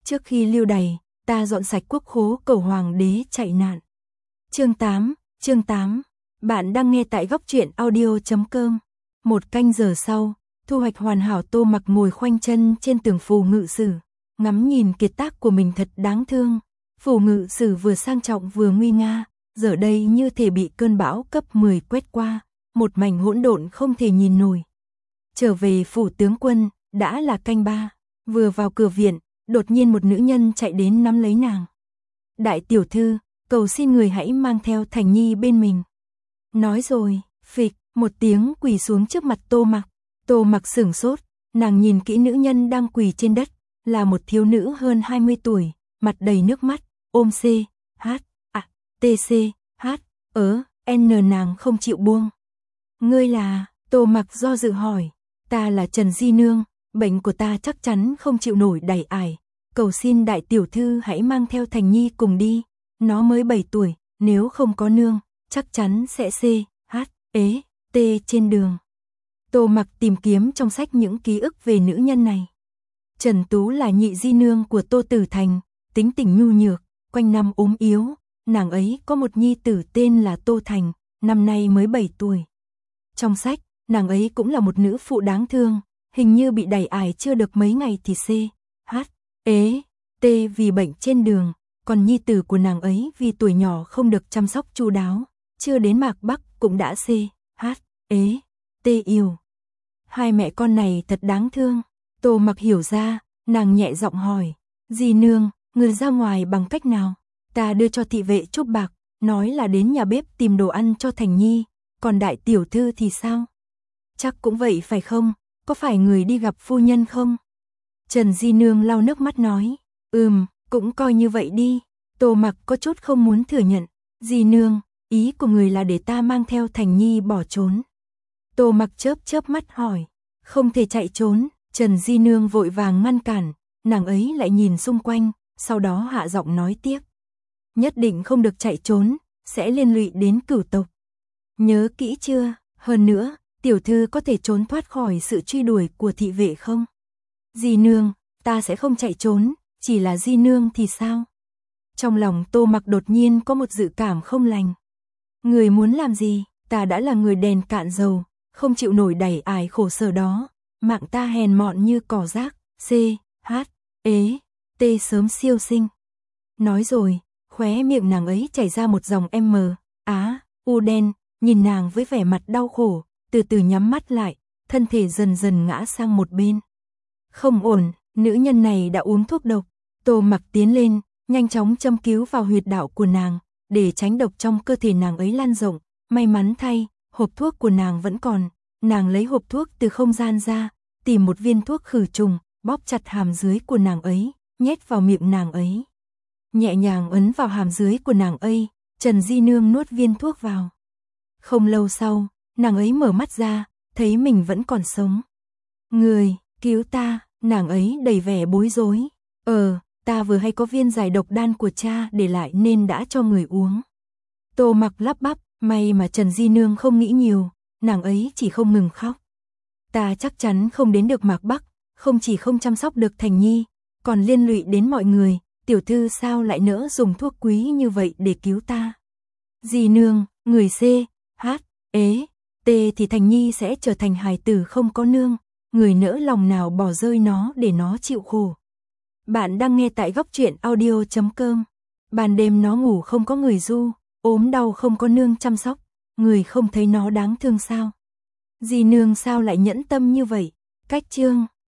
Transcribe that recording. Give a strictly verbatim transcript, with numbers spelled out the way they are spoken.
Trước khi lưu đày, ta dọn sạch quốc khố cầu hoàng đế chạy nạn. Chương tám, chương tám. Bạn đang nghe tại góc truyện audio chấm com. Một canh giờ sau, thu hoạch hoàn hảo, Tô Mặc ngồi khoanh chân trên tường Phù Ngự Sử, ngắm nhìn kiệt tác của mình thật đáng thương. Phù Ngự Sử vừa sang trọng vừa nguy nga, giờ đây như thể bị cơn bão cấp mười quét qua, một mảnh hỗn độn không thể nhìn nổi. Trở về phủ tướng quân, đã là canh ba, vừa vào cửa viện, đột nhiên một nữ nhân chạy đến nắm lấy nàng. Đại tiểu thư, cầu xin người hãy mang theo Thành Nhi bên mình. Nói rồi, phịch, một tiếng quỳ xuống trước mặt Tô Mặc. Tô Mặc sửng sốt, nàng nhìn kỹ nữ nhân đang quỳ trên đất, là một thiếu nữ hơn hai mươi tuổi, mặt đầy nước mắt, ôm C, H, A, T C, H, ớ, N nàng không chịu buông. Ngươi là, Tô Mặc do dự hỏi, ta là Trần Di Nương, bệnh của ta chắc chắn không chịu nổi đày ải, cầu xin đại tiểu thư hãy mang theo Thành Nhi cùng đi, nó mới bảy tuổi, nếu không có nương, chắc chắn sẽ C, H, ế, T trên đường. Tô Mặc tìm kiếm trong sách những ký ức về nữ nhân này. Trần Tú là nhị di nương của Tô Tử Thành, tính tình nhu nhược, quanh năm ốm yếu, nàng ấy có một nhi tử tên là Tô Thành, năm nay mới bảy tuổi. Trong sách, nàng ấy cũng là một nữ phụ đáng thương, hình như bị đày ải chưa được mấy ngày thì C, H, ế, T vì bệnh trên đường, còn nhi tử của nàng ấy vì tuổi nhỏ không được chăm sóc chu đáo, chưa đến Mạc Bắc cũng đã C, H, ế, T yêu. Hai mẹ con này thật đáng thương. Tô Mặc hiểu ra, nàng nhẹ giọng hỏi, Di Nương, người ra ngoài bằng cách nào? Ta đưa cho thị vệ chút bạc, nói là đến nhà bếp tìm đồ ăn cho Thành Nhi, còn đại tiểu thư thì sao? Chắc cũng vậy phải không? Có phải người đi gặp phu nhân không? Trần Di Nương lau nước mắt nói, ừm, cũng coi như vậy đi. Tô Mặc có chút không muốn thừa nhận, Di Nương, ý của người là để ta mang theo Thành Nhi bỏ trốn. Tô Mặc chớp chớp mắt hỏi, không thể chạy trốn. Trần Di Nương vội vàng ngăn cản, nàng ấy lại nhìn xung quanh, sau đó hạ giọng nói tiếp. Nhất định không được chạy trốn, sẽ liên lụy đến cửu tộc. Nhớ kỹ chưa, hơn nữa, tiểu thư có thể trốn thoát khỏi sự truy đuổi của thị vệ không? Di Nương, ta sẽ không chạy trốn, chỉ là Di Nương thì sao? Trong lòng Tô Mặc đột nhiên có một dự cảm không lành. Người muốn làm gì, ta đã là người đèn cạn dầu, không chịu nổi đày ải khổ sở đó. Mạng ta hèn mọn như cỏ rác, C, H, ế, T sớm siêu sinh. Nói rồi, khóe miệng nàng ấy chảy ra một dòng M, Á, U đen, nhìn nàng với vẻ mặt đau khổ, từ từ nhắm mắt lại, thân thể dần dần ngã sang một bên. Không ổn, nữ nhân này đã uống thuốc độc. Tô Mặc tiến lên, nhanh chóng châm cứu vào huyệt đạo của nàng, để tránh độc trong cơ thể nàng ấy lan rộng. May mắn thay, hộp thuốc của nàng vẫn còn. Nàng lấy hộp thuốc từ không gian ra, tìm một viên thuốc khử trùng, bóp chặt hàm dưới của nàng ấy, nhét vào miệng nàng ấy. Nhẹ nhàng ấn vào hàm dưới của nàng ấy, Trần Di Nương nuốt viên thuốc vào. Không lâu sau, nàng ấy mở mắt ra, thấy mình vẫn còn sống. Người, cứu ta, nàng ấy đầy vẻ bối rối. Ờ, ta vừa hay có viên giải độc đan của cha để lại nên đã cho người uống. Tô Mặc lắp bắp, may mà Trần Di Nương không nghĩ nhiều. Nàng ấy chỉ không ngừng khóc. Ta chắc chắn không đến được Mạc Bắc, không chỉ không chăm sóc được Thành Nhi, còn liên lụy đến mọi người, tiểu thư sao lại nỡ dùng thuốc quý như vậy để cứu ta? Di Nương, người C, H, ế, T thì Thành Nhi sẽ trở thành hài tử không có nương, người nỡ lòng nào bỏ rơi nó để nó chịu khổ. Bạn đang nghe tại góc truyện audio chấm com. Ban đêm nó ngủ không có người du, ốm đau không có nương chăm sóc. Người không thấy nó đáng thương sao? Di Nương sao lại nhẫn tâm như vậy? Cách chương